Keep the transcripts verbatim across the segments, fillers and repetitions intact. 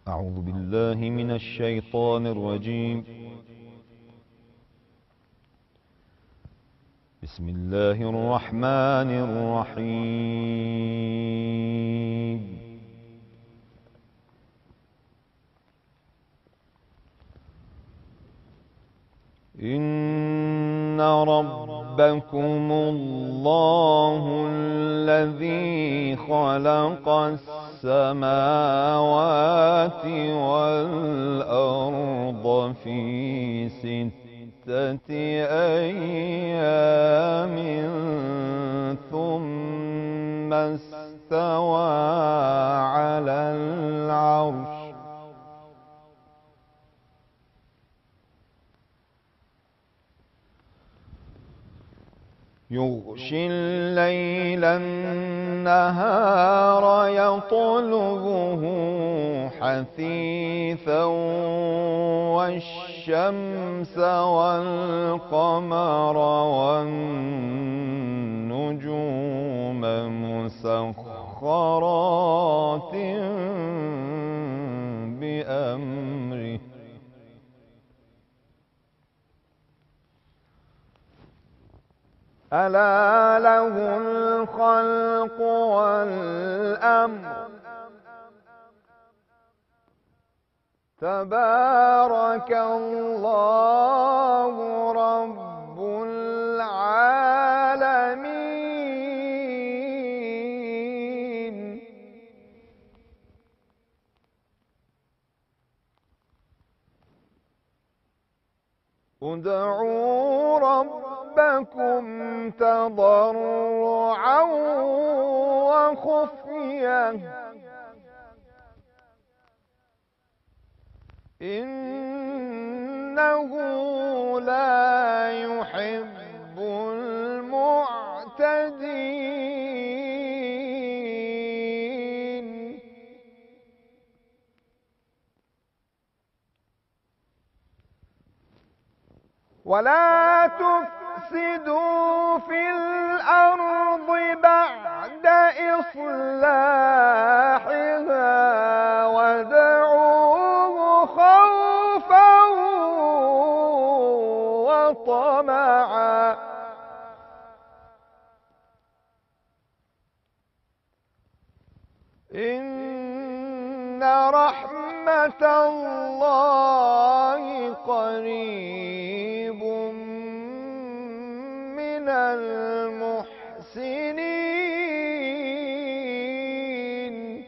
أعوذ بالله من الشيطان الرجيم. بسم الله الرحمن الرحيم. إن ربكم الله الذي خلق السماوات والأرض في ستة أيام ثم استوى على العرش يغشي الليل النهار يطلبه حثيثا والشمس والقمر والنجوم مسخرات بأمره ألا له الخلق والأمر تبارك الله رب العالمين. ادعوا ربكم تضرعا وخفية إنه لا يحب المعتدين. ولا تفسدوا في الأرض بعد إصلاحها وادعوه خوفا وطمعا إن رحمة الله قريب من المحسنين.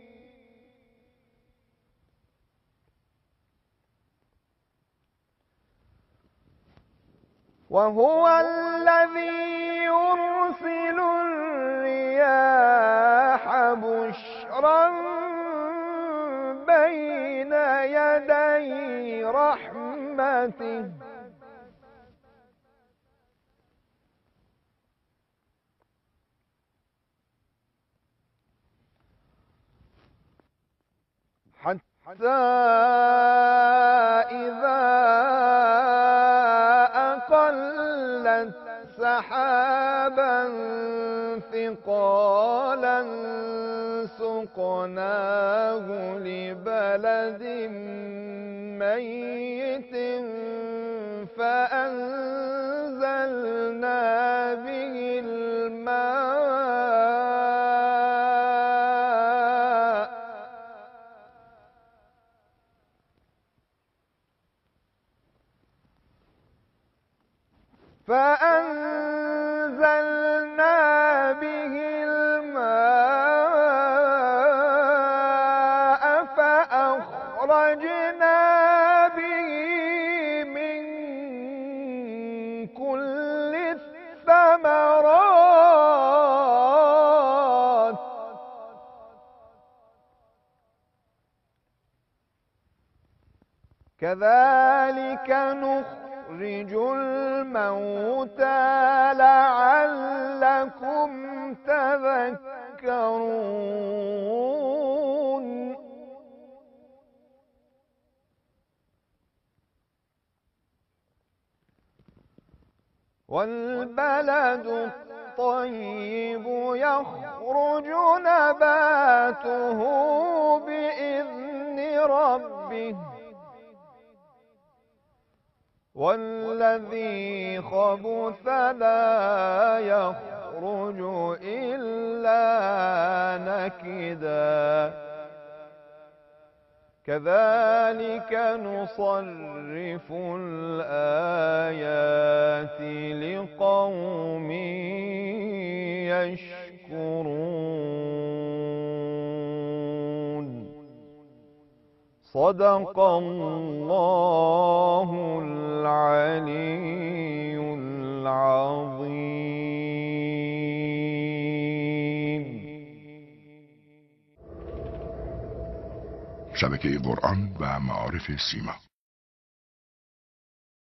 وهو الذي يرسل الرياح بشرا بين يدي رحمته حتى إذا أقلت سحابا ثقالا سقناه لبلد ميت فأنزلنا به الماء فأنزلنا به الماء فأخرجنا به من كل الثمرات كذلك نخرج الموتى لعلكم تذكرون. والبلد الطيب يخرج نباته بإذن والذي خبث لا يخرج إلا نكدا كذلك نصرف الآيات لقوم يشكرون صدق الله العلي العظيم. شبکه قرآن و معارف سیما